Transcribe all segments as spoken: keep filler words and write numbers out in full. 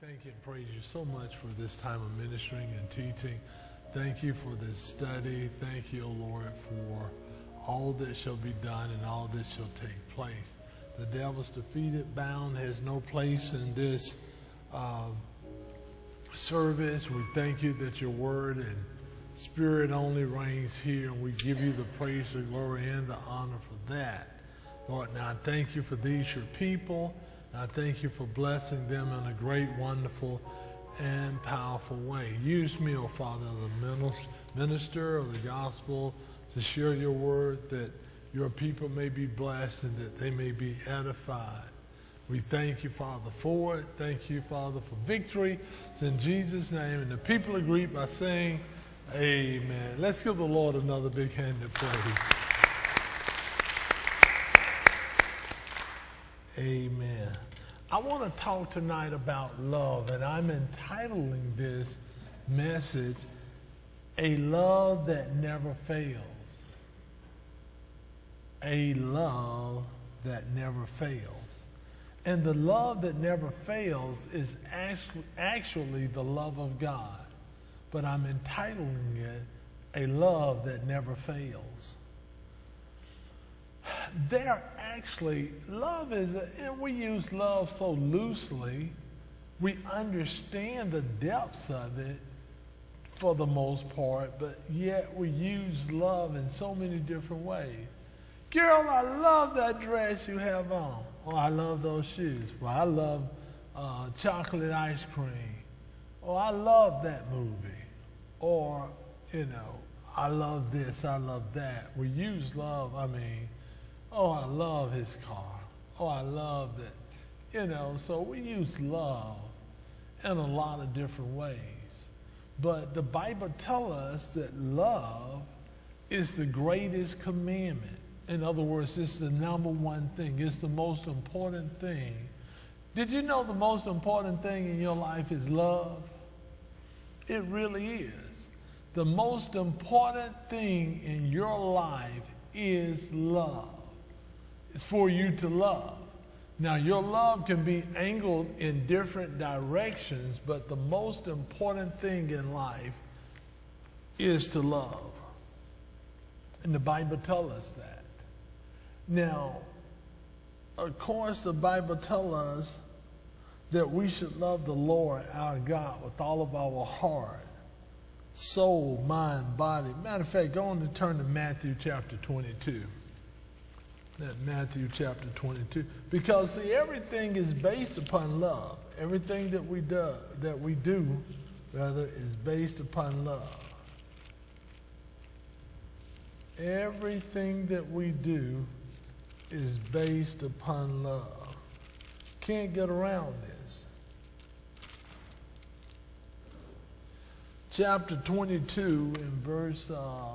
Thank you and praise you so much for this time of ministering and teaching. Thank you for this study. Thank you, O Lord, for all that shall be done and all that shall take place. The devil's defeated, bound, has no place in this uh, service. We thank you that your word and spirit only reigns here, and we give you the praise, the glory, and the honor for that. Lord, now I thank you for these, your people. I thank you for blessing them in a great, wonderful, and powerful way. Use me, O Father, as a minister of the gospel to share your word, that your people may be blessed and that they may be edified. We thank you, Father, for it. Thank you, Father, for victory. It's in Jesus' name. And the people agree by saying, amen. Let's give the Lord another big hand of praise. Amen. I want to talk tonight about love, and I'm entitling this message, A Love That Never Fails. A love that never fails. And the love that never fails is actually, actually the love of God. But I'm entitling it, A Love That Never Fails. There actually, love is, a, and we use love so loosely, we understand the depths of it for the most part, but yet we use love in so many different ways. Girl, I love that dress you have on. Oh, I love those shoes. Well, I love uh, chocolate ice cream. Oh, I love that movie. Or, you know, I love this, I love that. We use love, I mean, oh, I love his car. Oh, I love that. You know, so we use love in a lot of different ways. But the Bible tells us that love is the greatest commandment. In other words, it's the number one thing. It's the most important thing. Did you know the most important thing in your life is love? It really is. The most important thing in your life is love. It's for you to love. Now, your love can be angled in different directions, but the most important thing in life is to love. And the Bible tells us that. Now, of course, the Bible tells us that we should love the Lord our God with all of our heart, soul, mind, body. Matter of fact, go on to turn to Matthew chapter twenty-two. That Matthew chapter twenty-two. Because, see, everything is based upon love. Everything that we do, that we do, rather, is based upon love. Everything that we do is based upon love. Can't get around this. Chapter twenty-two in verse uh,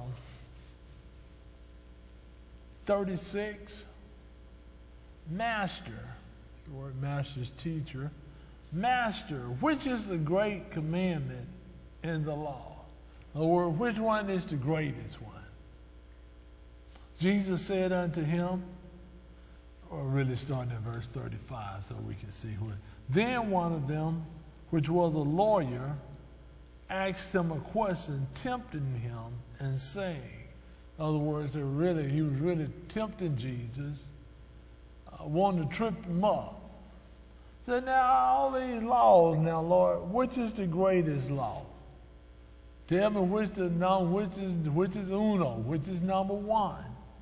thirty-six. Master, the word master is teacher. Master, which is the great commandment in the law? In other words, which one is the greatest one? Jesus said unto him, or really starting at verse thirty-five so we can see what. Then one of them, which was a lawyer, asked him a question, tempting him and saying, in other words, they really, he was really tempting Jesus, uh, wanting to trip him up. Said, now all these laws, now Lord, which is the greatest law? Tell me which the number, which is which is uno, which is number one.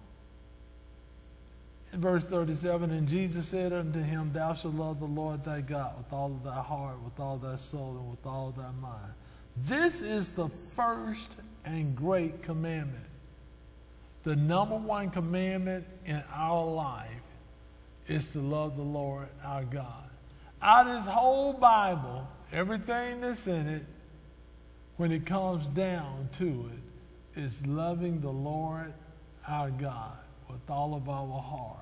In verse thirty-seven, and Jesus said unto him, thou shalt love the Lord thy God with all of thy heart, with all thy soul, and with all thy mind. This is the first and great commandment. The number one commandment in our life is to love the Lord our God. Out of this whole Bible, everything that's in it, when it comes down to it, is loving the Lord our God with all of our heart,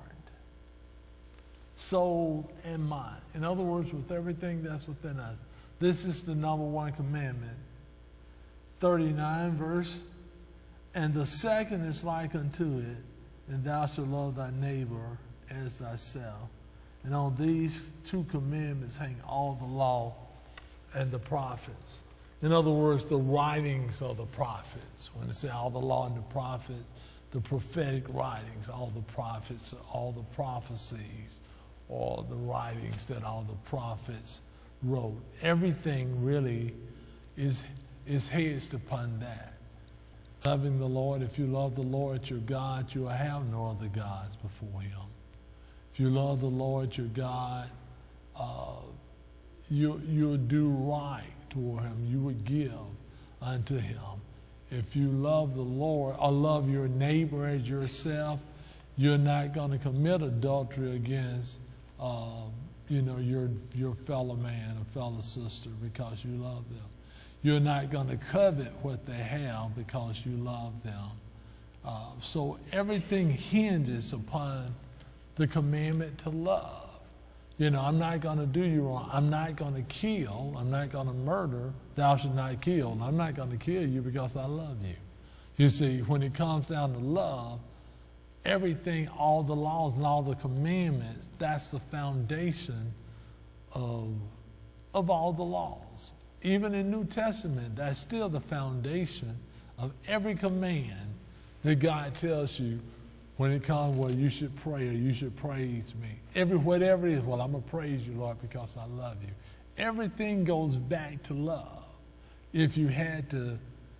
soul, and mind. In other words, with everything that's within us. This is the number one commandment. thirty-nine verse. And the second is like unto it, and thou shalt love thy neighbor as thyself. And on these two commandments hang all the law and the prophets. In other words, the writings of the prophets. When they say all the law and the prophets, the prophetic writings, all the prophets, all the prophecies, or the writings that all the prophets wrote. Everything really is, is hedged upon that. Loving the Lord, if you love the Lord your God, you will have no other gods before him. If you love the Lord your God, uh, you, you'll do right toward him. You would give unto him. If you love the Lord or love your neighbor as yourself, you're not going to commit adultery against uh, you know, your, your fellow man or fellow sister because you love them. You're not going to covet what they have because you love them. Uh, so everything hinges upon the commandment to love. You know, I'm not going to do you wrong. I'm not going to kill. I'm not going to murder. Thou shalt not kill. I'm not going to kill you because I love you. You see, when it comes down to love, everything, all the laws and all the commandments, that's the foundation of, of all the laws. Even in New Testament, that's still the foundation of every command that God tells you when it comes, well, you should pray or you should praise me. Every, whatever it is, well, I'm going to praise you, Lord, because I love you. Everything goes back to love. If you had to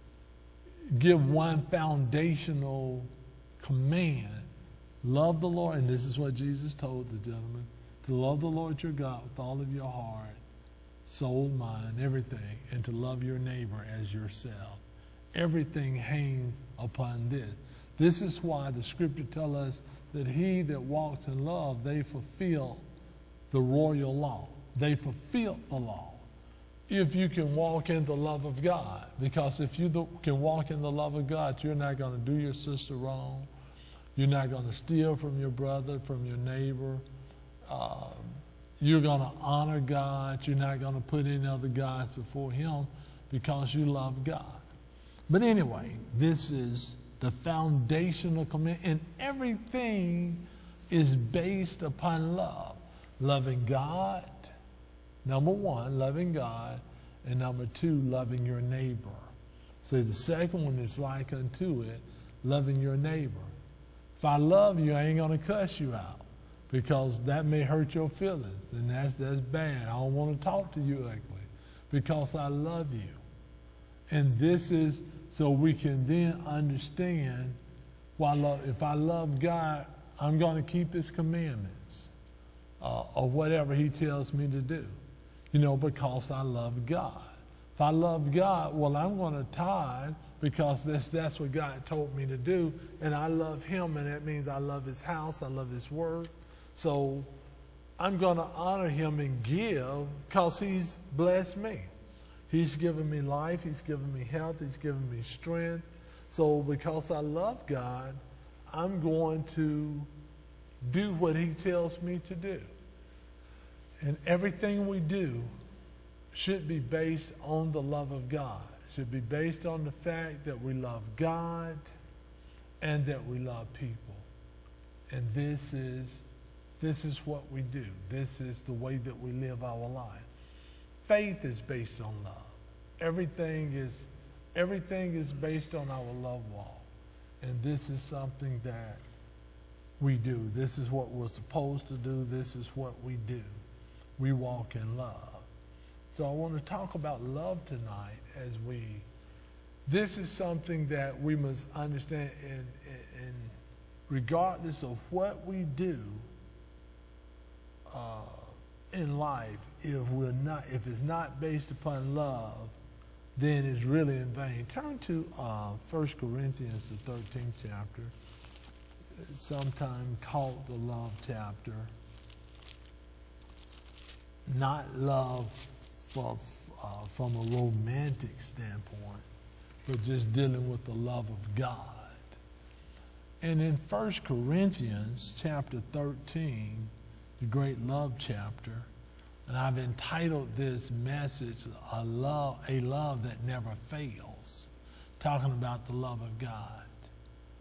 give one foundational command, love the Lord, and this is what Jesus told the gentleman, to love the Lord your God with all of your heart, soul, mind, everything, and to love your neighbor as yourself. Everything hangs upon this. This is why the scripture tells us that he that walks in love, they fulfill the royal law. They fulfill the law. If you can walk in the love of God, because if you can walk in the love of God, you're not going to do your sister wrong. You're not going to steal from your brother, from your neighbor. Uh, you're going to honor God. You're not going to put any other gods before him because you love God. But anyway, this is the foundational command, and everything is based upon love. Loving God, number one, loving God, and number two, loving your neighbor. So the second one is like unto it, loving your neighbor. If I love you, I ain't going to cuss you out because that may hurt your feelings, and that's, that's bad. I don't want to talk to you ugly because I love you. And this is so we can then understand why love, if I love God, I'm going to keep his commandments uh, or whatever he tells me to do, you know, because I love God. If I love God, well, I'm going to tithe because that's, that's what God told me to do, and I love him, and that means I love his house, I love his word. So I'm going to honor him and give because he's blessed me. He's given me life. He's given me health. He's given me strength. So because I love God, I'm going to do what he tells me to do. And everything we do should be based on the love of God. It should be based on the fact that we love God and that we love people. And this is, this is what we do. This is the way that we live our life. Faith is based on love. Everything is, everything is based on our love walk. And this is something that we do. This is what we're supposed to do. This is what we do. We walk in love. So I want to talk about love tonight as we, this is something that we must understand, and, and regardless of what we do uh, in life, if we're not, if it's not based upon love, then it's really in vain. Turn to uh, First Corinthians, the thirteenth chapter, sometimes called the love chapter. Not love for, uh, from a romantic standpoint, but just dealing with the love of God. And in First Corinthians chapter thirteen, the great love chapter, and I've entitled this message, A Love, a Love That Never Fails, talking about the love of God.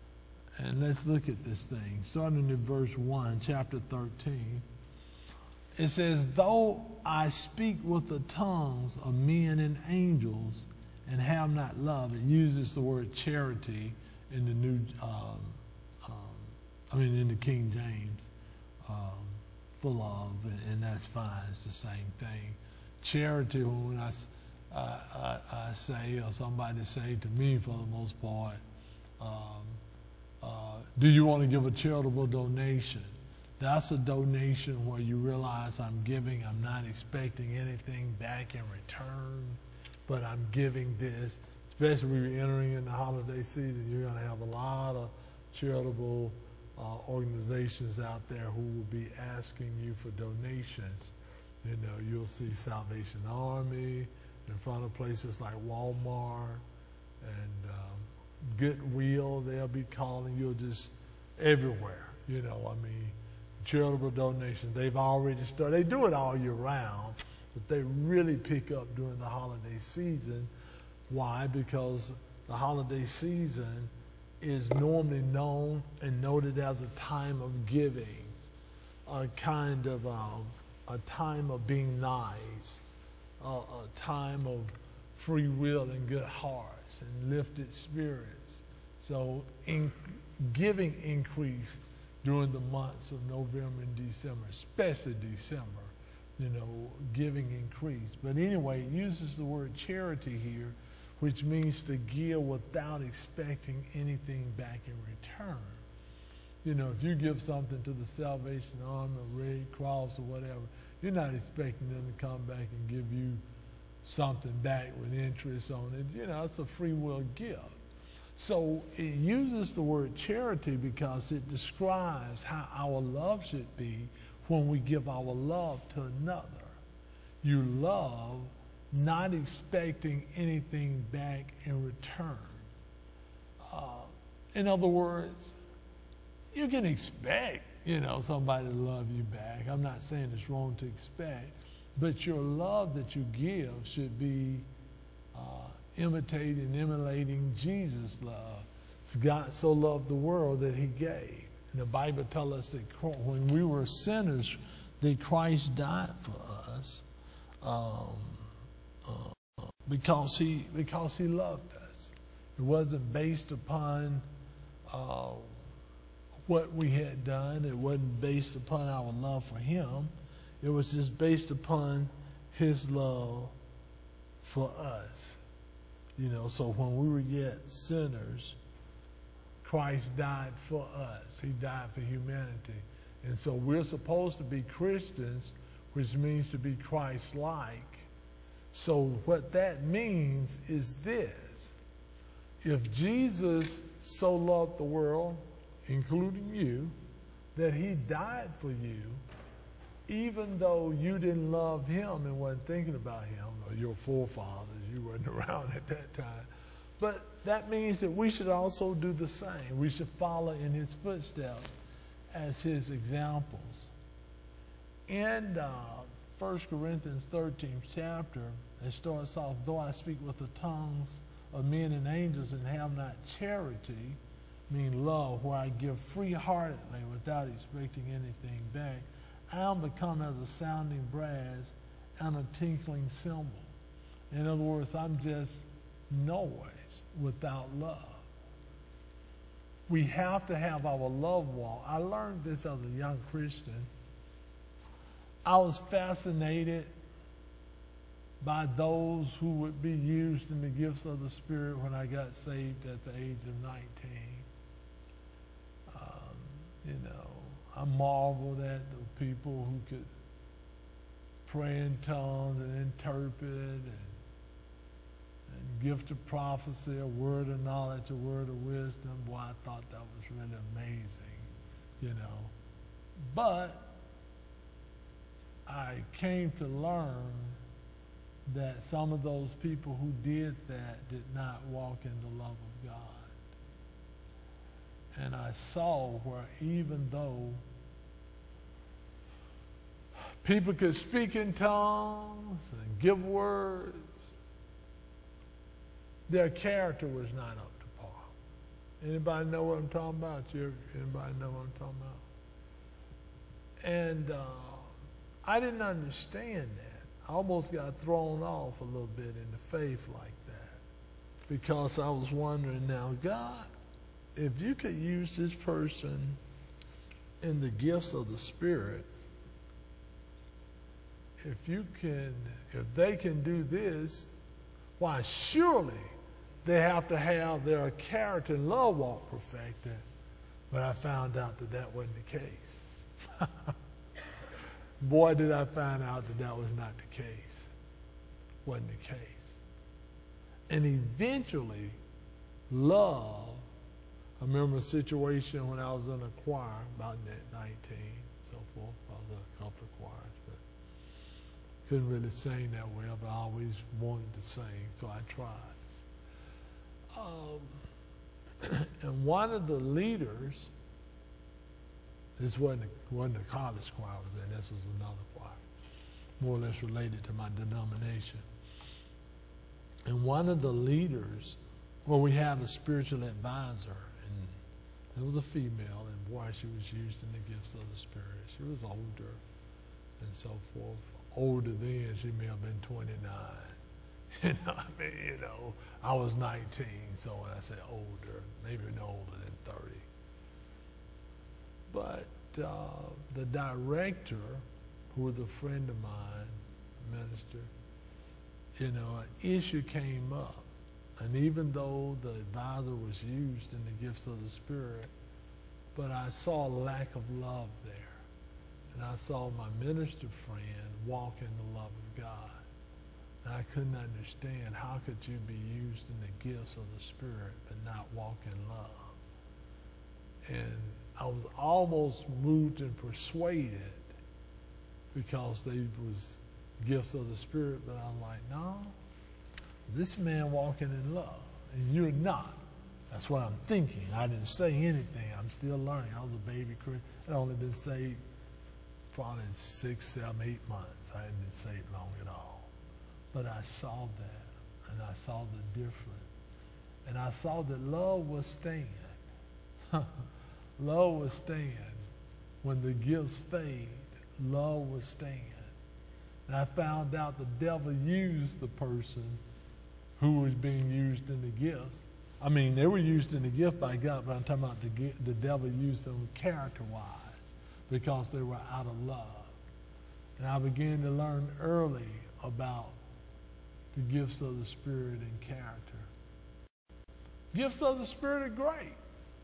And let's look at this thing. Starting in verse one, chapter thirteen. it says, though I speak with the tongues of men and angels and have not love. It uses the word charity in the new, um, um, I mean, in the King James, um, for love, and, and that's fine. It's the same thing. Charity, when I, I, I, I say, or somebody say to me for the most part, um, uh, do you want to give a charitable donation? That's a donation where you realize I'm giving, I'm not expecting anything back in return, but I'm giving this. Especially when you're entering in the holiday season, you're going to have a lot of charitable uh, organizations out there who will be asking you for donations. You know, you'll see Salvation Army in front of places like Walmart and um, Goodwill. They'll be calling you just everywhere. You know, I mean, charitable donations. They've already started. They do it all year round, but they really pick up during the holiday season. Why? Because the holiday season is normally known and noted as a time of giving, a kind of um, a time of being nice, uh, a time of free will and good hearts and lifted spirits. So in giving increase during the months of November and December, especially December, you know, giving increase. But anyway, it uses the word charity here, which means to give without expecting anything back in return. You know, if you give something to the Salvation Army or Red Cross or whatever, you're not expecting them to come back and give you something back with interest on it. You know, it's a free will gift. So it uses the word charity because it describes how our love should be when we give our love to another. You love not expecting anything back in return. Uh, in other words, you can expect, you know, somebody to love you back. I'm not saying it's wrong to expect, but your love that you give should be uh, imitating, emulating Jesus' love. God so loved the world that he gave. And the Bible tells us that when we were sinners, that Christ died for us. Um, Uh, because he because he loved us. It wasn't based upon uh, what we had done. It wasn't based upon our love for him. It was just based upon his love for us. You know, so when we were yet sinners, Christ died for us. He died for humanity. And so we're supposed to be Christians, which means to be Christ-like. So what that means is this: if Jesus so loved the world, including you, that he died for you, even though you didn't love him and wasn't thinking about him, or your forefathers, you weren't around at that time, but that means that we should also do the same. We should follow in his footsteps as his examples. And uh, First Corinthians thirteenth chapter, it starts off, though I speak with the tongues of men and angels and have not charity, meaning love, where I give free-heartedly without expecting anything back, I am become as a sounding brass and a tinkling cymbal. In other words, I'm just noise without love. We have to have our love walk. I learned this as a young Christian. I was fascinated by those who would be used in the gifts of the Spirit when I got saved at the age of nineteen. Um, you know, I marveled at the people who could pray in tongues and interpret and, and gift of prophecy, a word of knowledge, a word of wisdom. Boy, I thought that was really amazing, you know. But I came to learn that some of those people who did that did not walk in the love of God. And I saw where even though people could speak in tongues and give words, their character was not up to par. Anybody know what I'm talking about? You, anybody know what I'm talking about? And uh, I didn't understand that. I almost got thrown off a little bit in the faith like that, because I was wondering, now, God, if you could use this person in the gifts of the Spirit, if you can, if they can do this, why, surely they have to have their character and love walk perfected. But I found out that that wasn't the case. Boy, did I find out that that was not the case. Wasn't the case. And eventually, love, I remember a situation when I was in a choir, about nineteen, so forth. I was in a couple of choirs, but couldn't really sing that well, but I always wanted to sing, so I tried. Um, and one of the leaders, this wasn't a, wasn't a college choir I was in, this was another choir, more or less related to my denomination. And one of the leaders, well, we had a spiritual advisor, and it was a female, and boy, she was used in the gifts of the Spirit. She was older and so forth. Older then, she may have been twenty-nine. You know, I mean, you know, I was nineteen, so when I say older, maybe no older than thirty. But uh, the director, who was a friend of mine, minister, you know, an issue came up. And even though the advisor was used in the gifts of the Spirit, but I saw a lack of love there. And I saw my minister friend walk in the love of God. And I couldn't understand, how could you be used in the gifts of the Spirit but not walk in love? And I was almost moved and persuaded, because they was gifts of the Spirit, but I'm like, no, this man walking in love, and you're not. That's what I'm thinking. I didn't say anything. I'm still learning. I was a baby Christian. I'd only been saved probably six, seven, eight months. I hadn't been saved long at all. But I saw that, and I saw the difference. And I saw that love was staying. Love was staying. When the gifts fade, love was staying. And I found out the devil used the person who was being used in the gifts. I mean, they were used in the gift by God, but I'm talking about the, the devil used them character-wise, because they were out of love. And I began to learn early about the gifts of the Spirit and character. Gifts of the Spirit are great.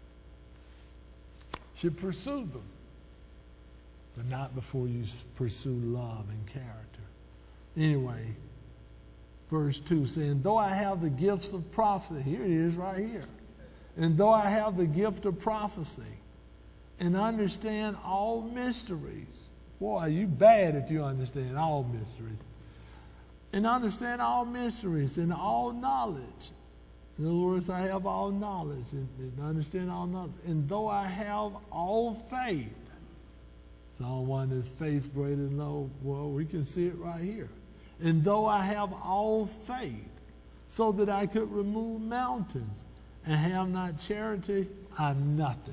Should pursue them, but not before you pursue love and character. Anyway, verse two saying, though I have the gifts of prophecy, here it is right here, and though I have the gift of prophecy and understand all mysteries. Boy, you bad if you understand all mysteries. And understand all mysteries and all knowledge. In other words, I have all knowledge and, and understand all knowledge. And though I have all faith, Psalm one is faith greater than love. Well, we can see it right here. And though I have all faith, so that I could remove mountains, and have not charity, I'm nothing.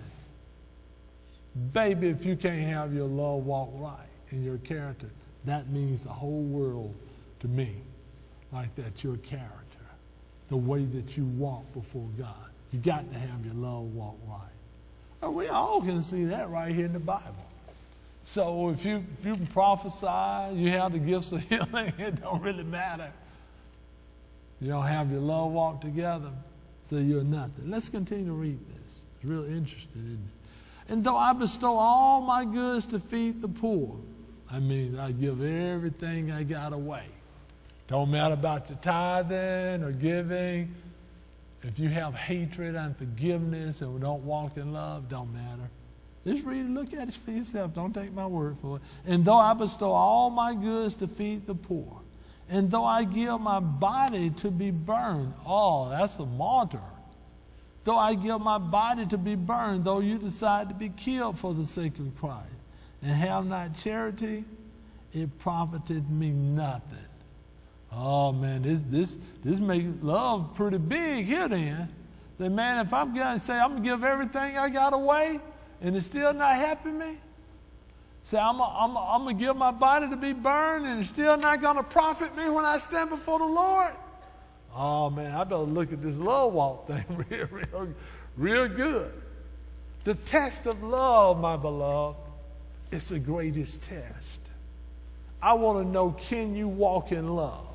Baby, if you can't have your love walk right in your character, that means the whole world to me. Like that, your character, the way that you walk before God. You got to have your love walk right. And we all can see that right here in the Bible. So if you if you can prophesy, you have the gifts of healing, it don't really matter. You don't have your love walk together, so you're nothing. Let's continue to read this. It's real interesting, isn't it? And though I bestow all my goods to feed the poor, I mean, I give everything I got away. Don't matter about your tithing or giving. If you have hatred, unforgiveness, and don't walk in love, don't matter. Just read it, look at it for yourself. Don't take my word for it. And though I bestow all my goods to feed the poor, and though I give my body to be burned, oh, that's a martyr. Though I give my body to be burned, though you decide to be killed for the sake of Christ, and have not charity, it profiteth me nothing. Oh man, this this this makes love pretty big here then. Say, man, if I'm gonna say I'm gonna give everything I got away, and it's still not helping me, Say, I'm going to give my body to be burned and it's still not going to profit me when I stand before the Lord? Oh, man, I better look at this love walk thing real, real, real good. The test of love, my beloved, is the greatest test. I want to know, can you walk in love?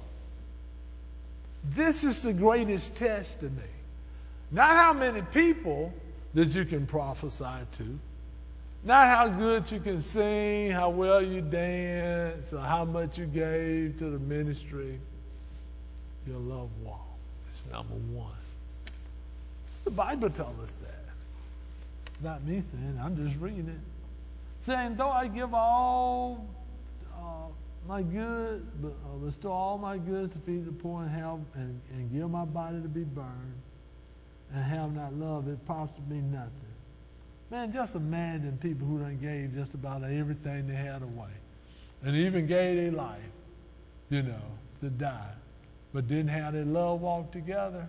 This is the greatest test to me. Not how many people that you can prophesy to. Not how good you can sing, how well you dance, or how much you gave to the ministry. Your love walk is number one. The Bible tells us that. Not me saying, I'm just reading it. Saying, though I give all uh, my goods, uh, bestow all my goods to feed the poor and have, and, and give my body to be burned, and have not love, it profits me nothing. Man, just imagine people who done gave just about everything they had away. And even gave their life, you know, to die. But didn't have their love walk together.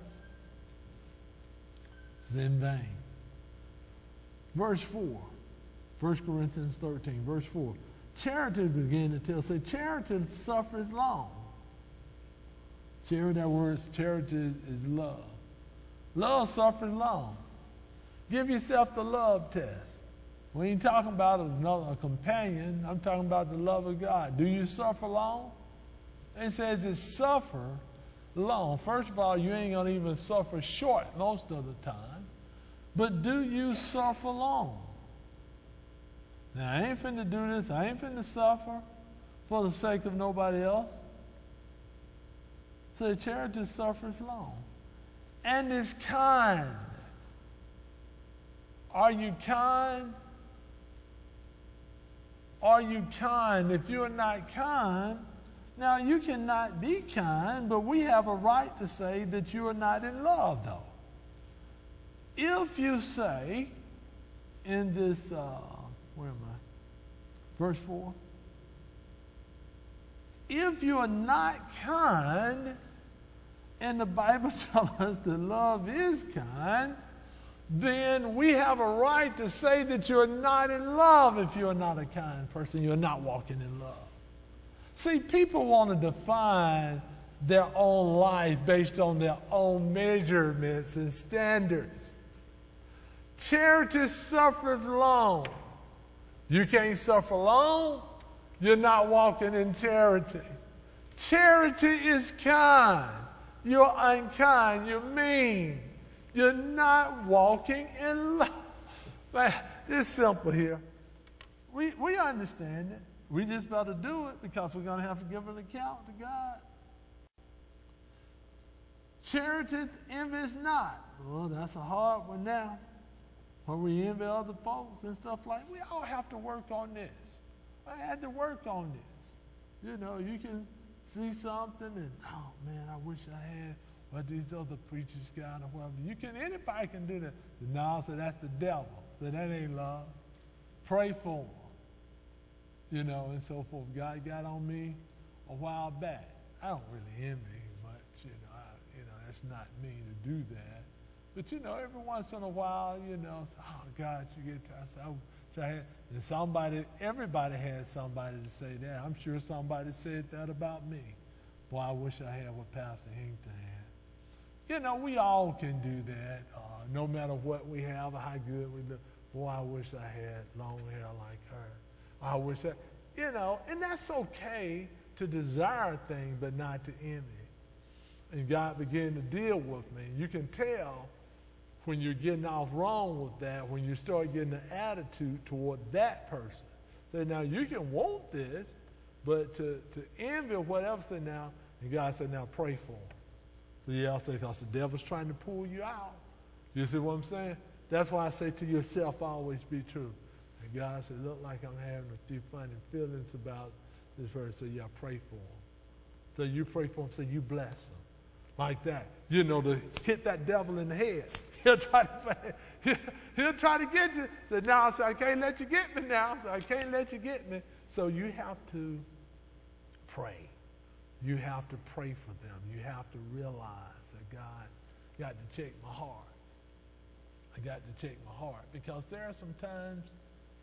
It's in vain. Verse four. First Corinthians thirteen, verse four. Charity began to tell, say, charity suffers long. Charity, that word, charity is love. Love suffers long. Give yourself the love test. We ain't talking about another a companion. I'm talking about the love of God. Do you suffer long? It says it suffer long. First of all, you ain't going to even suffer short most of the time. But do you suffer long? Now, I ain't finna do this. I ain't finna suffer for the sake of nobody else. So charity suffers long. And is kind. Are you kind? Are you kind? If you're not kind, now you cannot be kind, but we have a right to say that you are not in love, though. If you say in this, uh, where am I? Verse four. If you are not kind, and the Bible tells us that love is kind, then we have a right to say that you're not in love if you're not a kind person. You're not walking in love. See, people want to define their own life based on their own measurements and standards. Charity suffers long. You can't suffer long. You're not walking in charity. Charity is kind. You're unkind. You're mean. You're not walking in love. Man, it's simple here. We, we understand it. We just better do it because we're going to have to give an account to God. Charity envies not. Well, that's a hard one now. When we envy other folks and stuff like that, we all have to work on this. I had to work on this. You know, you can see something and, oh, man, I wish I had what these other preachers got or whatever. You can, anybody can do that. No, so that's the devil. So that ain't love. Pray for them. You know, and so forth. God got on me a while back. I don't really envy him much, you know. I, you know, that's not me to do that. But, you know, every once in a while, you know, oh, God, you get tired. So I, I had, and somebody, everybody has somebody to say that. I'm sure somebody said that about me. Boy, I wish I had what Pastor Hinkton had. You know, we all can do that, uh, no matter what we have or how good we look. Boy, I wish I had long hair like her. I wish I, you know, and that's okay to desire a thing, but not to envy. And God began to deal with me. You can tell when you're getting off wrong with that, when you start getting an attitude toward that person. So now you can want this, but to, to envy or whatever, say now, and God said, now pray for them. So yeah, I'll say, because the devil's trying to pull you out. You see what I'm saying? That's why I say to yourself, always be true. And God said, look like I'm having a few funny feelings about this person. So yeah, pray for him. So you pray for him, so you bless him. Like that. You know, to hit that devil in the head. He'll try to, he'll, he'll try to get you. So now I say, I can't let you get me now. So I can't let you get me. So you have to pray. You have to pray for them. You have to realize that God got to check my heart. I got to check my heart. Because there are some times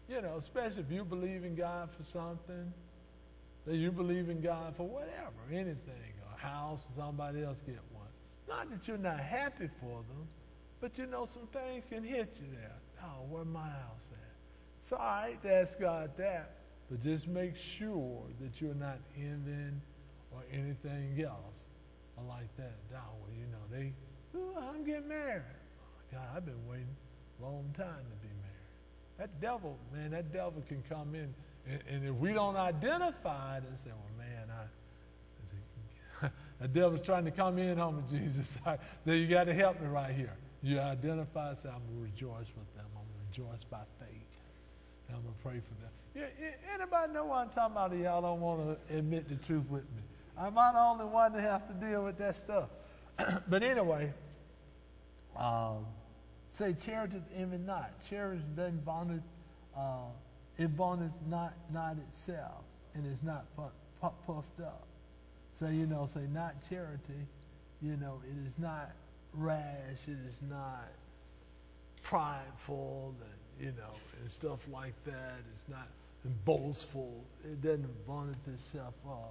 you know, especially if you believe in God for something, that you believe in God for whatever, anything, a house, or somebody else get one. Not that you're not happy for them, but you know some things can hit you there. Oh, where my house at? It's all right to ask God that, but just make sure that you're not envying or anything else or like that. Oh, well, you know, they, oh, I'm getting married. Oh, God, I've been waiting a long time to be married. That devil, man, that devil can come in, and, and if we don't identify it and say, well, man, I, the devil's trying to come in on me, Jesus. Then you got to help me right here. You identify, say, I'm going to rejoice with them. I'm going to rejoice by faith. And I'm going to pray for them. Yeah, yeah, anybody know what I'm talking about? Y'all don't want to admit the truth with me. Am I the only one that have to deal with that stuff? But anyway, um, say charity envy not. Charity doesn't vaunt, uh, it vaunteth not, not itself, and is not puff, puff, puffed up. So, you know, say not charity, you know, it is not rash, it is not prideful, and, you know, and stuff like that. It's not boastful. It doesn't vaunt itself up.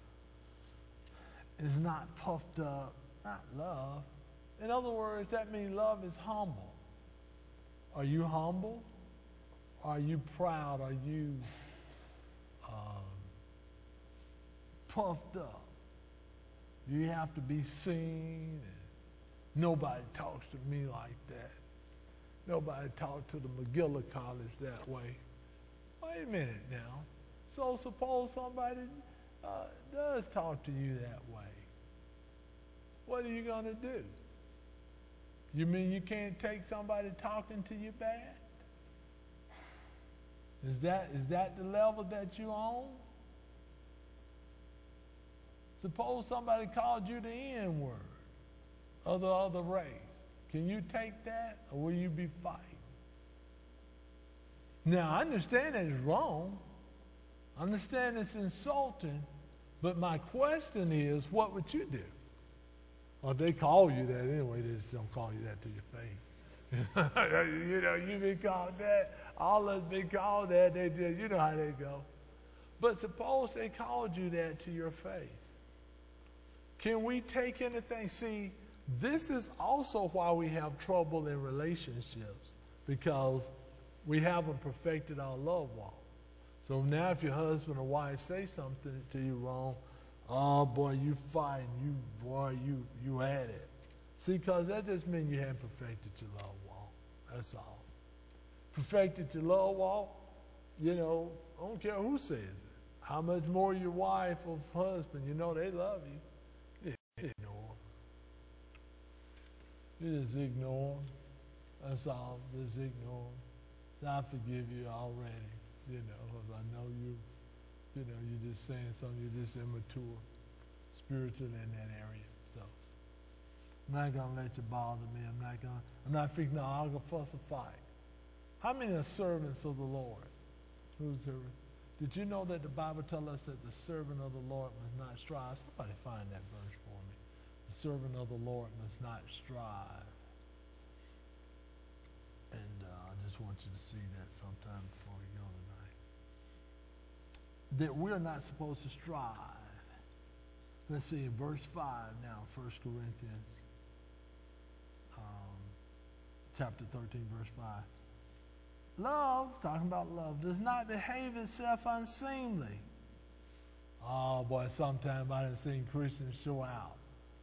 It's not puffed up, not love. In other words, that means love is humble. Are you humble? Are you proud? Are you um, puffed up? You have to be seen. And nobody talks to me like that. Nobody talks to the McGill College that way. Wait a minute now. So suppose somebody uh, does talk to you that way. What are you going to do? You mean you can't take somebody talking to you bad? Is that, is that the level that you on? Suppose somebody called you the N-word of the other race. Can you take that, or will you be fighting? Now, I understand that it's wrong. I understand it's insulting. But my question is, what would you do? Well, they call you that anyway. They just don't call you that to your face. You know, you've been called that. All of us been called that. They did. You know how they go. But suppose they called you that to your face. Can we take anything? See, this is also why we have trouble in relationships, because we haven't perfected our love walk. So now if your husband or wife say something to you wrong, oh boy, you fighting, you boy, you you at it. See, because that just means you haven't perfected your love walk. That's all. Perfected your love walk, you know, I don't care who says it. How much more your wife or husband, you know they love you. Ignore. You just ignore them. That's all. Just ignore them. So I forgive you already, you know, because I know you, you know, you're just saying something, you're just immature spiritually in that area. So I'm not going to let you bother me. I'm not going to, I'm not freaking out. I'll go fuss or fight. How many are servants of the Lord? Who's the, did you know that the Bible tells us that the servant of the Lord must not strive? Somebody find that verse for me. The servant of the Lord must not strive. And uh, I just want you to see that sometime before we go tonight. That we're not supposed to strive. Let's see, in verse five now, First Corinthians um, chapter thirteen, verse five. Love, talking about love, does not behave itself unseemly. Oh boy, sometimes I done seen Christians show out.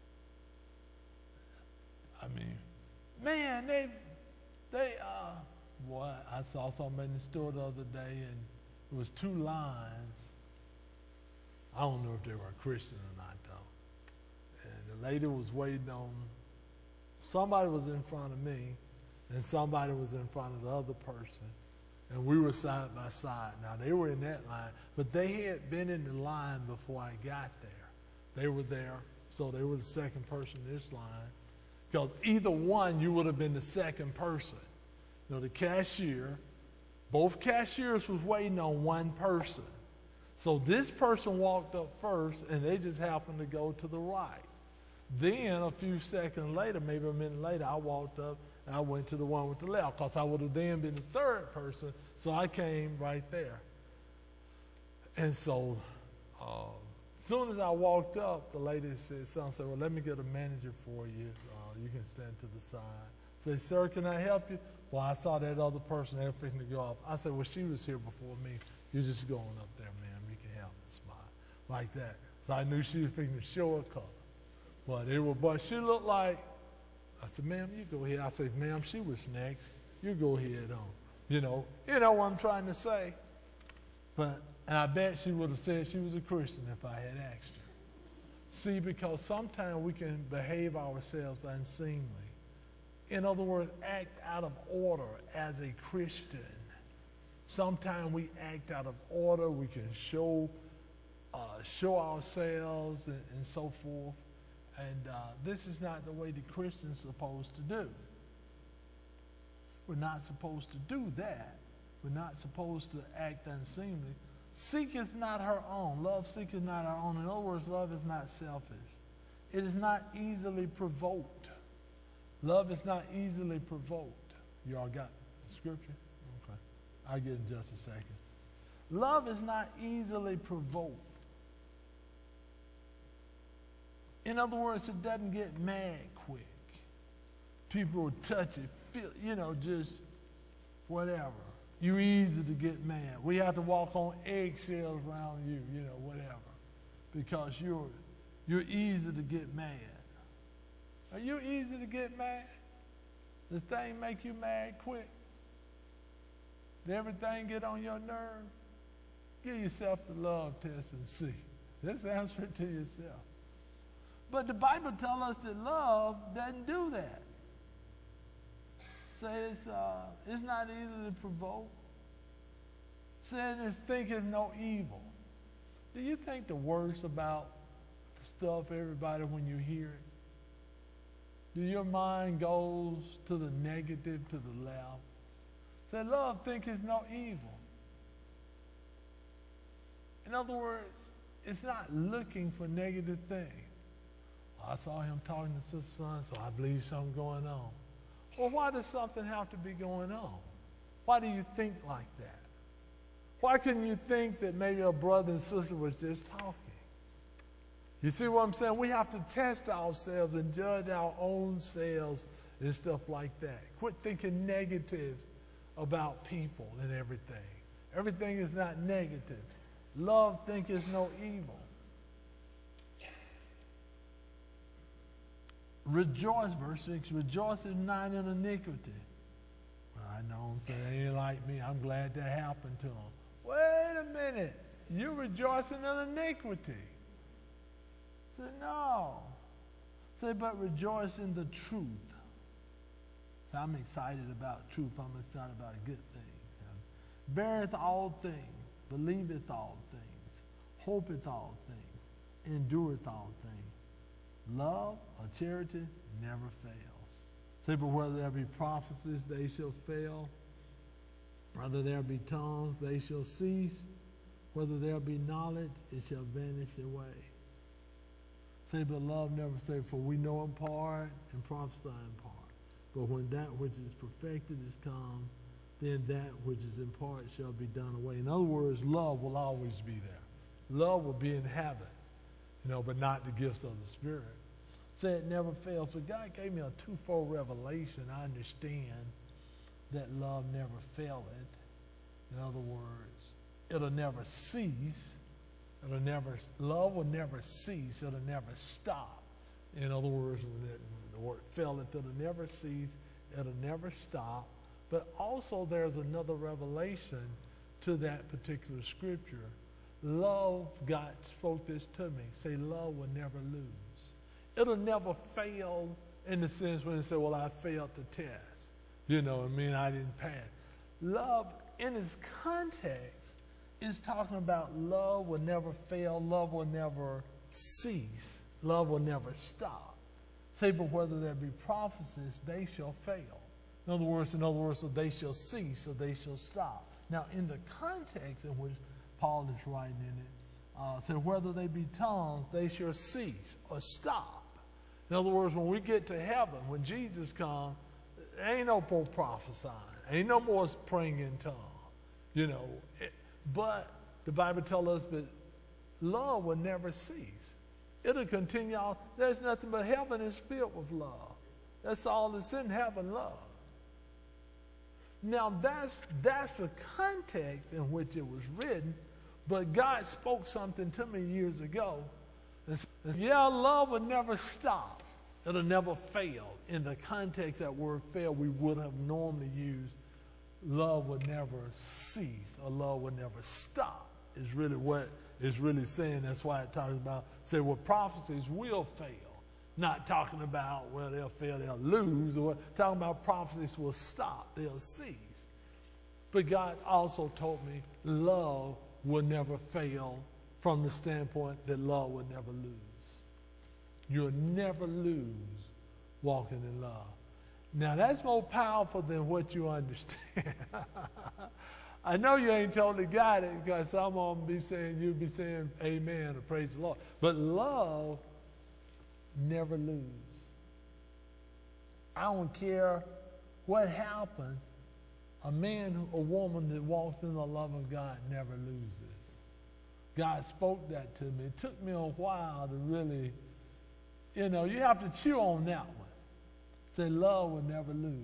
I mean, man, they, they, uh, boy, I saw something in the store the other day, and it was two lines. I don't know if they were a Christian or not, though. And the lady was waiting on, somebody was in front of me, and somebody was in front of the other person. And we were side by side. Now, they were in that line, but they had been in the line before I got there. They were there, so they were the second person in this line. Because either one, you would have been the second person. You know, the cashier, both cashiers was waiting on one person. So this person walked up first, and they just happened to go to the right. Then, a few seconds later, maybe a minute later, I walked up, and I went to the one with the left because I would have then been the third person. So I came right there. And so uh, as soon as I walked up, the lady said, son said, well, let me get a manager for you. Uh, you can stand to the side. I said, sir, can I help you? Well, I saw that other person, they were fixing to go off. I said, well, she was here before me. You're just going up there, ma'am. You can help me smile. Like that. So I knew she was fixing to show her color. But it was, but she looked like, I said, ma'am, you go ahead. I said, ma'am, she was next. You go ahead on. You know, you know what I'm trying to say. But, and I bet she would have said she was a Christian if I had asked her. See, because sometimes we can behave ourselves unseemly. In other words, act out of order as a Christian. Sometimes we act out of order. We can show, uh, show ourselves and, and so forth. And uh, this is not the way the Christian's supposed to do. We're not supposed to do that. We're not supposed to act unseemly. Seeketh not her own. Love seeketh not her own. In other words, love is not selfish. It is not easily provoked. Love is not easily provoked. You all got the scripture? Okay. I'll get in just a second. Love is not easily provoked. In other words, it doesn't get mad quick. People will touch it, feel, you know, just whatever. You're easy to get mad. We have to walk on eggshells around you, you know, whatever. Because you're, you're easy to get mad. Are you easy to get mad? Does thing make you mad quick? Does everything get on your nerve? Give yourself the love test and see. Just answer it to yourself. But the Bible tells us that love doesn't do that. Says uh, it's not easily provoked. Says it thinketh no evil. Do you think the worst about stuff, everybody, when you hear it? Do your mind goes to the negative, to the left? Say, love thinketh no evil. In other words, it's not looking for negative things. I saw him talking to Sister Son, so I believe something going on. Well, why does something have to be going on? Why do you think like that? Why couldn't you think that maybe a brother and sister was just talking? You see what I'm saying? We have to test ourselves and judge our own selves and stuff like that. Quit thinking negative about people and everything. Everything is not negative. Love thinketh no evil. Rejoice, verse six, rejoice not in iniquity. Well, I know they ain't like me. I'm glad that happened to them. Wait a minute. You're rejoicing in iniquity. Say, no. Say, but rejoice in the truth. So I'm excited about truth. I'm excited about good things. Beareth all things, believeth all things, hopeth all things, endureth all things. Love or charity never fails. Say, but whether there be prophecies, they shall fail. Whether there be tongues, they shall cease. Whether there be knowledge, it shall vanish away. Say, but love never fails, for we know in part and prophesy in part. But when that which is perfected is come, then that which is in part shall be done away. In other words, love will always be there. Love will be in heaven, you know, but not the gifts of the Spirit. Say it never fails. But God gave me a twofold revelation. I understand that love never faileth. In other words, it'll never cease. It'll never, love will never cease. It'll never stop. In other words, the word faileth, it'll never cease. It'll never stop. But also there's another revelation to that particular scripture. Love, God spoke this to me. Say, love will never lose. It'll never fail in the sense when it say, well, I failed the test. You know, I mean, I didn't pass. Love, in its context, is talking about love will never fail. Love will never cease. Love will never stop. Say, but whether there be prophecies, they shall fail. In other words, in other words, so they shall cease, or they shall stop. Now, in the context in which Paul is writing in it, uh, so whether they be tongues, they shall cease or stop. In other words, when we get to heaven, when Jesus comes, Ain't no more prophesying. Ain't no more praying in tongues. You know, it, but the Bible tells us that love will never cease. It'll continue on. There's nothing but heaven is filled with love. That's all that's in heaven, love. Now that's that's the context in which it was written, but God spoke something to me years ago. And said, yeah, love will never stop. It'll never fail. In the context that word fail, we would have normally used love will never cease or love will never stop is really what it's really saying. That's why it talks about, say, well, prophecies will fail. Not talking about, well, they'll fail, they'll lose, or talking about prophecies will stop, they'll cease. But God also told me love will never fail from the standpoint that love will never lose. You'll never lose walking in love. Now, that's more powerful than what you understand. I know you ain't totally got it because some of them be saying, you'll be saying amen or praise the Lord. But love never lose. I don't care what happens. A man or woman that walks in the love of God never loses. God spoke that to me. It took me a while to really, you know, you have to chew on that one. Say love will never lose.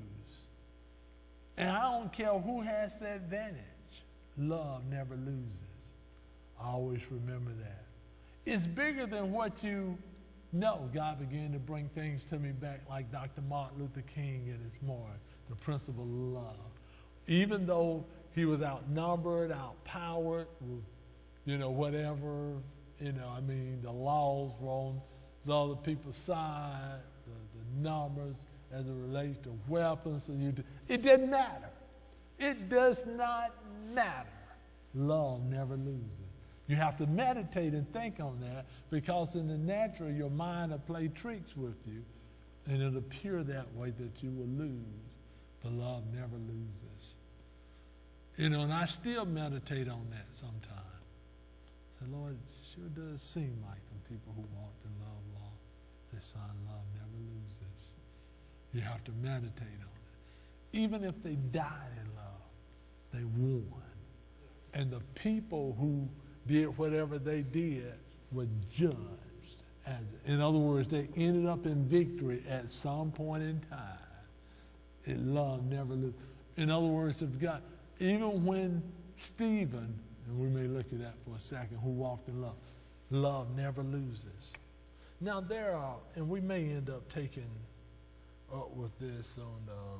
And I don't care who has the advantage. Love never loses. I always remember that. It's bigger than what you know. God began to bring things to me back like Doctor Martin Luther King at his mark, the principle of love. Even though he was outnumbered, outpowered, you know, whatever, you know, I mean, the laws were on the other people's side, the, the numbers as it relates to weapons. So you do, it didn't matter. It does not matter. Love never loses. You have to meditate and think on that because in the natural, your mind will play tricks with you and it'll appear that way that you will lose. But love never loses. You know, and I still meditate on that sometimes. Say, Lord, it sure does seem like the people who walked in love long. They son, love never loses. You have to meditate on it. Even if they died in love, they won. And the people who did whatever they did were judged. As, in other words, they ended up in victory at some point in time. It love never loses. In other words, if God, even when Stephen, and we may look at that for a second, who walked in love, love never loses. Now there are, and we may end up taking up with this on uh,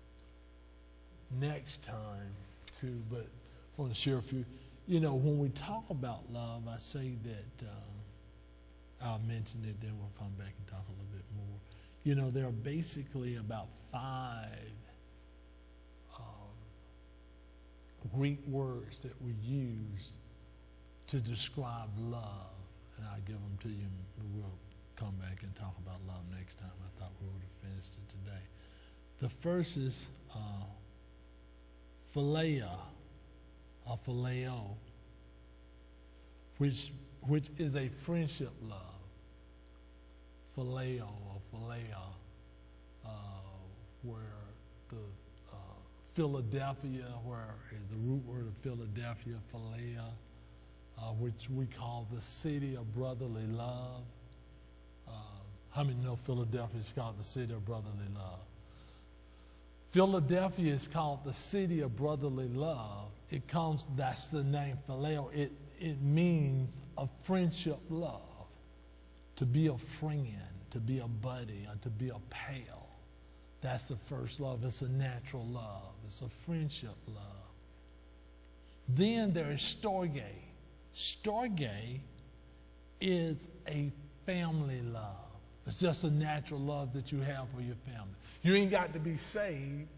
next time too, but I want to share a few. You know, when we talk about love, I say that, uh, I'll mention it, then we'll come back and talk a little bit more. You know, there are basically about five um, Greek words that we use to describe love. And I'll give them to you and we'll come back and talk about love next time. I thought we would have finished it today. The first is uh, philia, or phileo, which, which is a friendship love. Phileo or philea, uh, where the uh, Philadelphia, where the root word of Philadelphia, philea, uh, which we call the city of brotherly love. Uh, how many know Philadelphia is called the city of brotherly love? Philadelphia is called the city of brotherly love. It comes, that's the name, phileo. It, it means a friendship love. To be a friend, to be a buddy, or to be a pal. That's the first love. It's a natural love. It's a friendship love. Then there is storge. Storge is a family love. It's just a natural love that you have for your family. You ain't got to be saved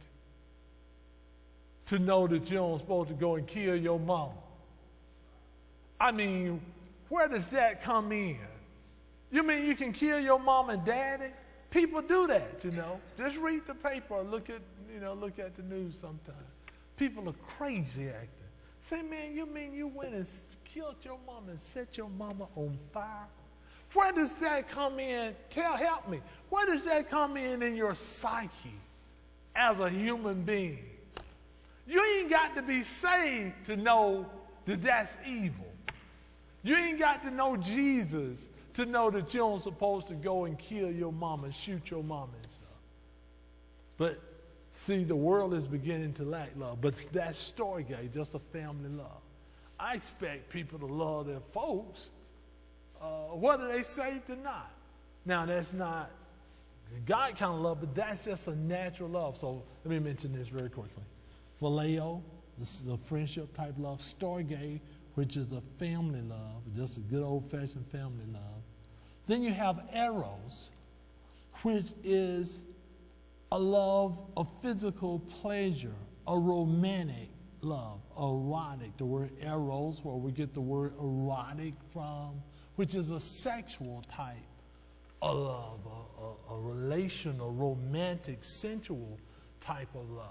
to know that you're not supposed to go and kill your mom. I mean, where does that come in? You mean you can kill your mom and daddy? People do that, you know. Just read the paper or look at, you know, look at the news sometimes. People are crazy acting. Say, man, you mean you went and killed your mom and set your mama on fire? Where does that come in? Tell, help me. Where does that come in in your psyche? as a human being. You ain't got to be saved to know that that's evil. You ain't got to know Jesus to know that you don't supposed to go and kill your mama and shoot your mama and stuff. But see, the world is beginning to lack love. But that's storge, just a family love. I expect people to love their folks, uh, whether they saved or not. Now, that's not God kind of love, but that's just a natural love. So let me mention this very quickly. Phileo, this is a friendship type love. Storge, which is a family love, just a good old-fashioned family love. Then you have eros, which is a love of physical pleasure, a romantic love, erotic. The word eros, where we get the word erotic from, which is a sexual type of love, a, a, a relational, romantic, sensual type of love.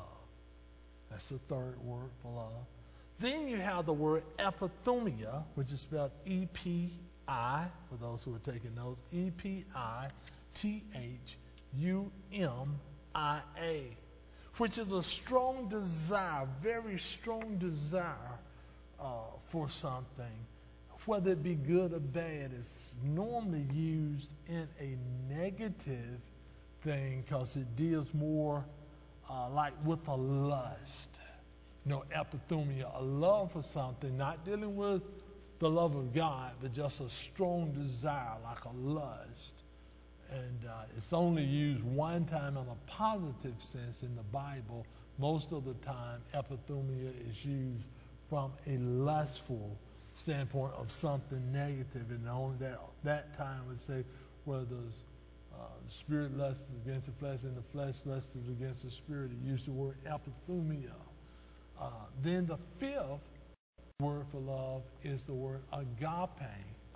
That's the third word for love. Then you have the word epithumia, which is spelled E P I, for those who are taking notes, E P I T H U M I A, which is a strong desire, very strong desire uh, for something, whether it be good or bad. It's normally used in a negative thing because it deals more uh, like with a lust. You know, epithumia, a love for something, not dealing with the love of God, but just a strong desire, like a lust. And uh, it's only used one time in a positive sense in the Bible. Most of the time, epithumia is used from a lustful standpoint of something negative. And only that, that time would say, where the uh, spirit lusts against the flesh and the flesh lusts against the spirit. It used the word epithumia. Uh, then the fifth word for love is the word agape,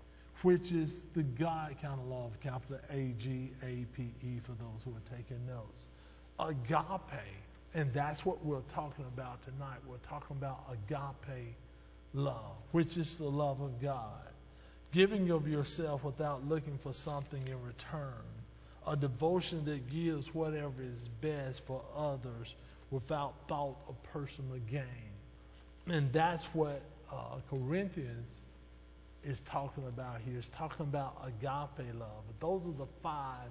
which is the God kind of love, capital A G A P E for those who are taking notes. Agape, and that's what we're talking about tonight. We're talking about agape love, which is the love of God. Giving of yourself without looking for something in return. A devotion that gives whatever is best for others without thought of personal gain. And that's what uh, Corinthians is talking about here. It's talking about agape love. But those are the five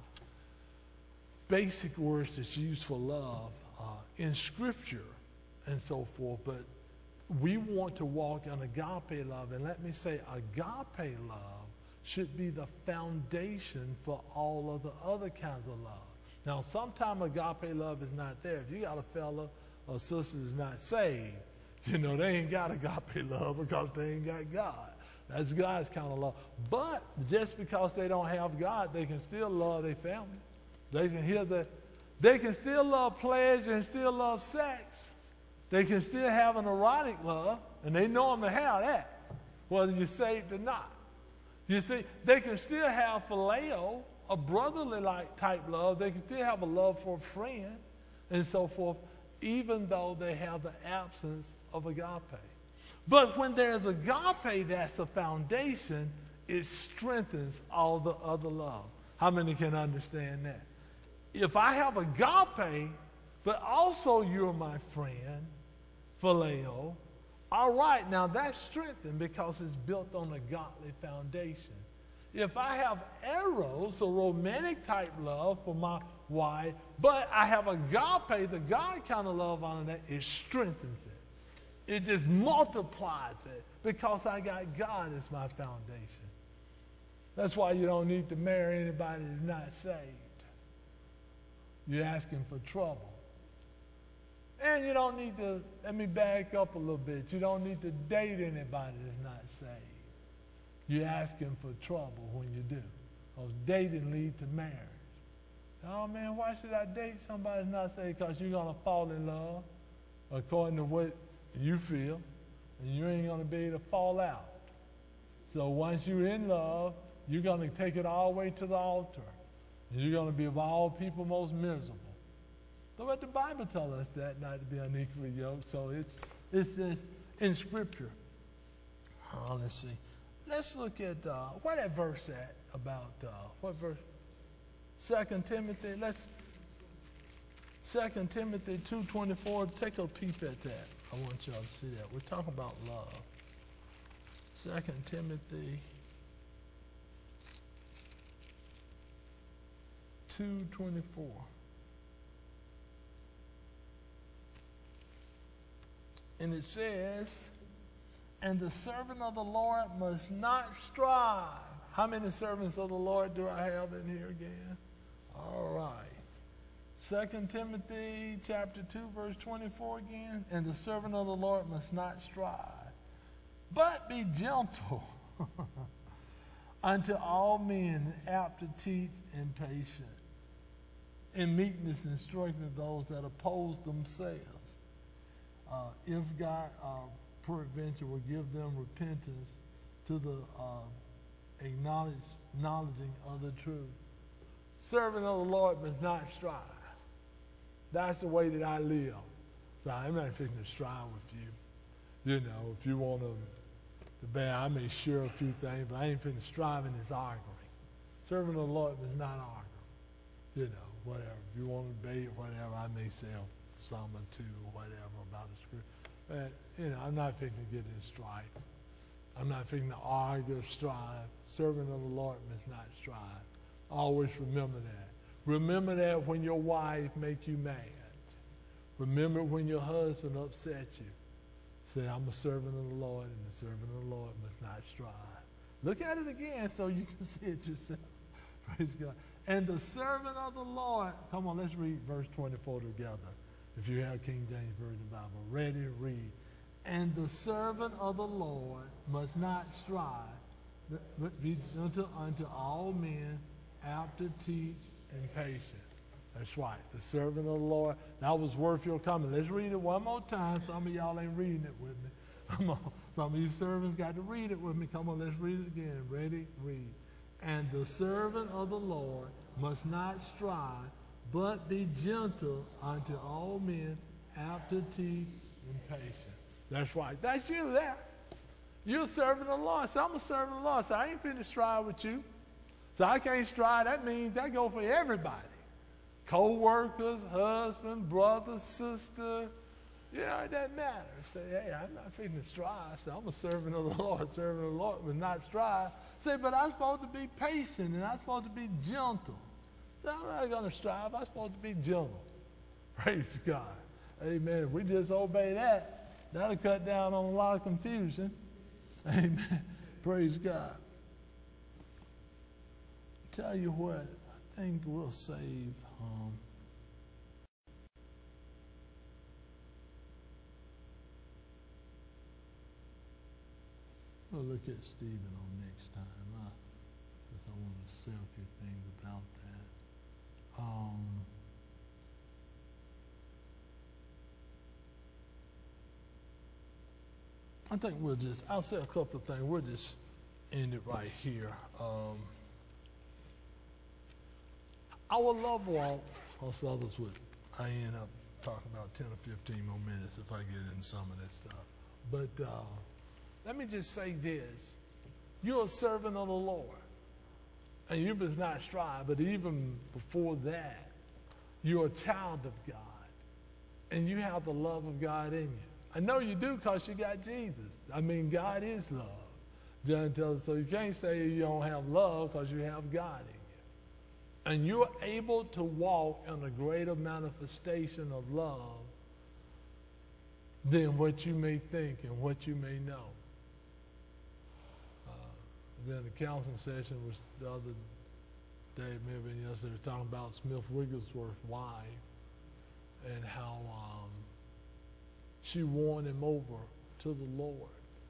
basic words that's used for love uh, in Scripture and so forth. But we want to walk in agape love. And let me say, agape love should be the foundation for all of the other kinds of love. Now, sometimes agape love is not there. If you got a fella or sister that's not saved, you know, they ain't got agape love because they ain't got God. That's God's kind of love. But just because they don't have God, they can still love their family. They can hear the, they can still love pleasure and still love sex. They can still have an erotic love, and they know them to have that, whether you're saved or not. You see, they can still have phileo, a brotherly like type love. They can still have a love for a friend and so forth, even though they have the absence of agape. But when there's agape, that's the foundation, it strengthens all the other love. How many can understand that? If I have agape, but also you're my friend, phileo, all right, now that's strengthened because it's built on a godly foundation. If I have eros, a romantic type love for my wife, but I have agape, the God kind of love on that, it strengthens it. It just multiplies it because I got God as my foundation. That's why you don't need to marry anybody that's not saved. You're asking for trouble. And you don't need to, let me back up a little bit, you don't need to date anybody that's not saved. You're asking for trouble when you do. Because dating leads to marriage. Oh man, why should I date somebody that's not saved? Because you're going to fall in love according to what you feel, and you ain't going to be able to fall out. So once you're in love, you're going to take it all the way to the altar. And you're going to be of all people most miserable. So what the Bible tells us that, not to be unequally yoked. So it's, it's, it's in Scripture. Uh, let's see. Let's look at, uh, where that verse at about, uh, what verse? Second Timothy. Let's, Second Timothy two twenty-four, take a peep at that. I want y'all to see that. We're talking about love. Second Timothy two twenty-four. And it says, and the servant of the Lord must not strive. How many servants of the Lord do I have in here again? All right. Second Timothy chapter two, verse twenty-four again. And the servant of the Lord must not strive, but be gentle unto all men, apt to teach and patient, in meekness instructing those that oppose themselves. Uh, if God uh, peradventure will give them repentance to the uh, acknowledge, acknowledging of the truth. Servant of the Lord must not strive. That's the way that I live. So I'm not fixing to strive with you. You know, if you want to debate, I may share a few things, but I ain't finna strive in this arguing. Servant of the Lord must not argue. You know, whatever. If you want to debate, whatever, I may say a psalm or two or whatever about the scripture. But, you know, I'm not fixing to get in strife. I'm not fixing to argue or strive. Servant of the Lord must not strive. Always remember that. Remember that when your wife make you mad. Remember when your husband upset you. Say, I'm a servant of the Lord, and the servant of the Lord must not strive. Look at it again so you can see it yourself. Praise God. And the servant of the Lord, come on, let's read verse twenty-four together. If you have King James Version Bible, ready, read. And the servant of the Lord must not strive, but be unto, unto all men, apt to teach and patient. That's right. The servant of the Lord. That was worth your comment. Let's read it one more time. Some of y'all ain't reading it with me. Come on. Some of you servants got to read it with me. Come on, let's read it again. Ready? Read. And the servant of the Lord must not strive, but be gentle unto all men, apt to teach and patient. That's right. That's you there. You're a servant of the Lord. So I'm a servant of the Lord. So I ain't finna strive with you. So I can't strive. That means that go for everybody. Co-workers, husband, brother, sister. You know, it doesn't matter. Say, hey, I'm not finna strive. So I'm a servant of the Lord. Servant of the Lord will not strive. Say, but I'm supposed to be patient and I'm supposed to be gentle. So I'm not going to strive. I'm supposed to be gentle. Praise God. Amen. If we just obey that, that'll cut down on a lot of confusion. Amen. Praise God. Tell you what, I think we'll save. Um, we'll look at Stephen on next time, because uh, I want to say a few things about that. Um, I think we'll just, I'll say a couple of things. We'll just end it right here. Um, our love walk, most others would, I end up talking about ten or fifteen more minutes if I get into some of that stuff. But uh, let me just say this. You're a servant of the Lord. And you must not strive, but even before that, you're a child of God. And you have the love of God in you. I know you do because you got Jesus. I mean, God is love. John tells us, so you can't say you don't have love because you have God in you. And you're able to walk in a greater manifestation of love than what you may think and what you may know. Uh, then the counseling session was the other day, maybe yesterday, talking about Smith Wigglesworth's wife and how um, she won him over to the Lord.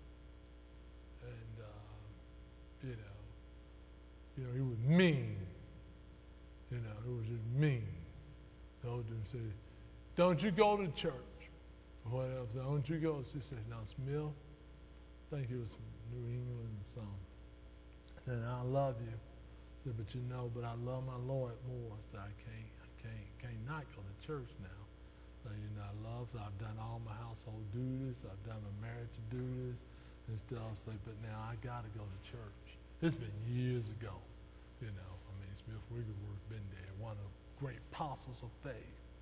And, uh, you know, you know, he was mean. You know, it was just mean. Told him, say, don't you go to church. Or whatever. Don't you go. She says, now, Smith, I think it was from New England or something. Said, I love you. Said, but you know, but I love my Lord more. So I can't, I can't, can't not go to church now. So, you know, I love, so I've done all my household duties. I've done my marriage duties and stuff. So, but now I got to go to church. It's been years ago, you know. Smith Wigglesworth been there, one of the great apostles of faith.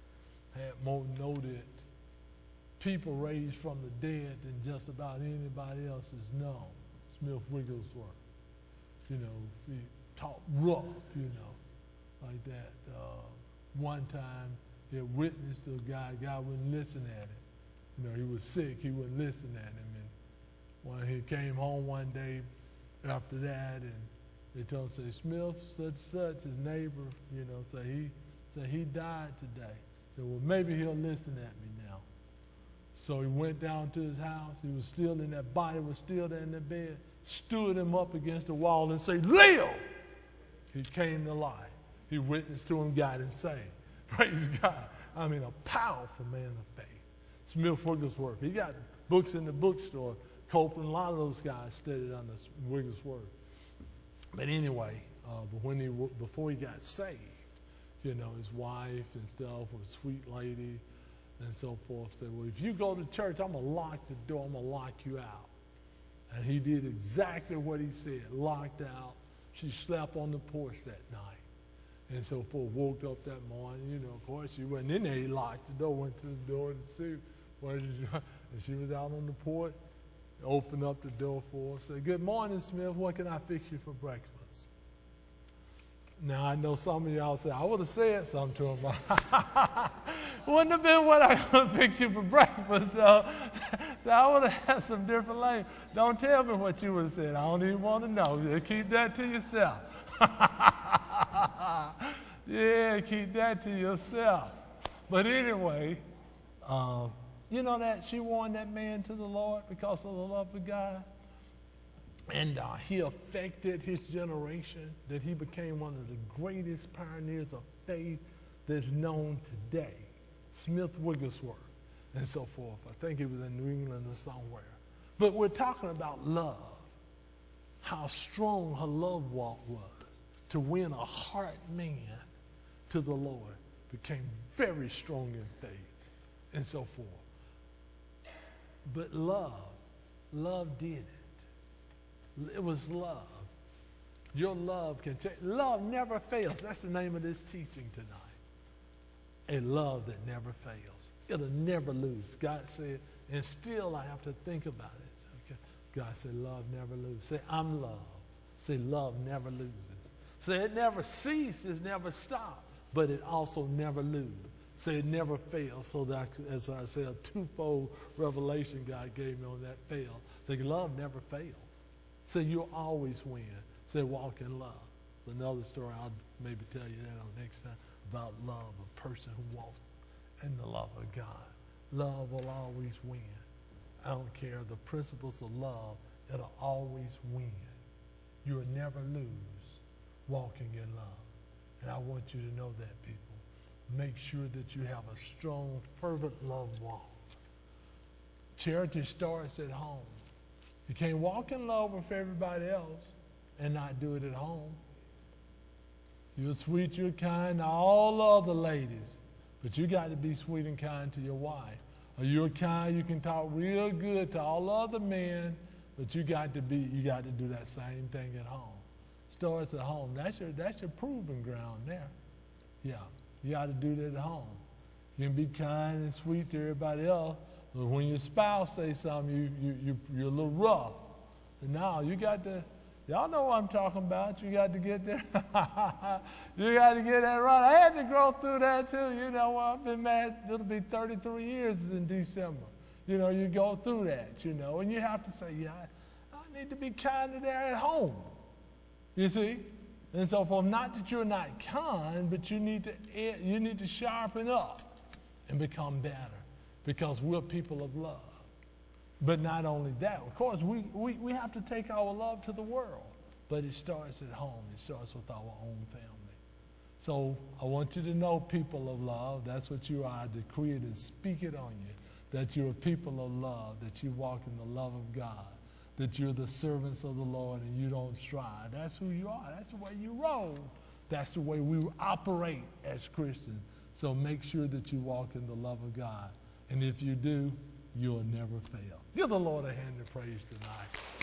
had more noted people raised from the dead than just about anybody else is known. Smith Wigglesworth. You know, he talked rough, you know, like that. Uh, one time, he had witnessed to a guy, a guy wouldn't listen at him. You know, he was sick, he wouldn't listen at him. And when he came home one day after that, and they told him, say, Smith, such such, his neighbor, you know, say he, say he died today. Said, well, maybe he'll listen at me now. So he went down to his house. He was still in that body, was still there in the bed, stood him up against the wall and said, live! He came to life. He witnessed to him, got him saved. Praise God. I mean, a powerful man of faith. Smith Wigglesworth. He got books in the bookstore. Copeland, a lot of those guys studied under Wigglesworth. But anyway, uh, but when he, before he got saved, you know, his wife and stuff, was a sweet lady and so forth, said, well, if you go to church, I'm going to lock the door. I'm going to lock you out. And he did exactly what he said, locked out. She slept on the porch that night. And so forth, woke up that morning, you know, of course, she went in there, he locked the door, went to the door to see where she, and she was out on the porch, opened up the door for her, said, good morning, Smith, what can I fix you for breakfast? Now, I know some of y'all say, I would have said something to him. Wouldn't have been what I could fix you for breakfast, though. I would have had some different language. Don't tell me what you would have said. I don't even want to know. Just keep that to yourself. Yeah, keep that to yourself. But anyway, uh, you know that she won that man to the Lord because of the love of God? And uh, he affected his generation, that he became one of the greatest pioneers of faith that's known today. Smith Wigglesworth and so forth. I think he was in New England or somewhere. But we're talking about love, how strong her love walk was to win a heart man to the Lord, became very strong in faith and so forth. But love, love did it. It was love. Your love can change. Love never fails. That's the name of this teaching tonight. A love that never fails. It'll never lose. God said, and still I have to think about it. Okay. God said, love never loses. Say, I'm love. Say, love never loses. Say, it never ceases, never stops, but it also never loses. Say, it never fails. So that, as I said, a twofold revelation God gave me on that fail. Say, love never fails. Say, you'll always win. Say, walk in love. It's another story. I'll maybe tell you that on next time about love, a person who walks in the love of God. Love will always win. I don't care. The principles of love, it'll always win. You'll never lose walking in love. And I want you to know that, people. Make sure that you have a strong, fervent love walk. Charity starts at home. You can't walk in love with everybody else and not do it at home. You're sweet, you're kind to all other ladies, but you got to be sweet and kind to your wife. Or you're kind, you can talk real good to all other men, but you got to be, you got to do that same thing at home. Starts at home. That's your, that's your proving ground there. Yeah, you got to do that at home. You can be kind and sweet to everybody else, but when your spouse says something, you, you, you, you're a little rough. And now you got to, y'all know what I'm talking about. You got to get there. You got to get that right. I had to go through that too. You know, well, I've been married, it'll be thirty-three years in December. You know, you go through that, you know, and you have to say, yeah, I, I need to be kind to there at home. You see? And so for not that you're not kind, but you need to you need to sharpen up and become better because we're people of love. But not only that, of course, we, we, we have to take our love to the world. But it starts at home. It starts with our own family. So I want you to know, people of love, that's what you are. I decree it and speak it on you, that you're a people of love, that you walk in the love of God, that you're the servants of the Lord and you don't strive. That's who you are. That's the way you roll. That's the way we operate as Christians. So make sure that you walk in the love of God. And if you do, you'll never fail. Give the Lord a hand of praise tonight.